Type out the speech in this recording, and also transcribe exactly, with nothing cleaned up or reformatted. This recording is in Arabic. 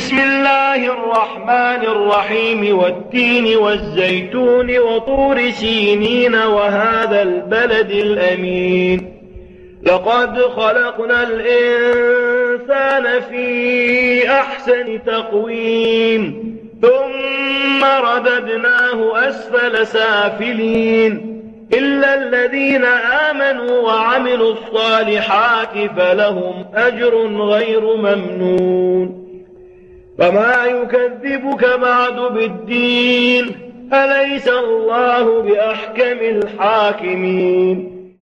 بسم الله الرحمن الرحيم والتين والزيتون وطور سينين وهذا البلد الأمين لقد خلقنا الإنسان في أحسن تقويم ثم رددناه أسفل سافلين إلا الذين آمنوا وعملوا الصالحات فلهم أجر غير ممنون فما يكذبك بعد بالدين أليس الله بأحكم الحاكمين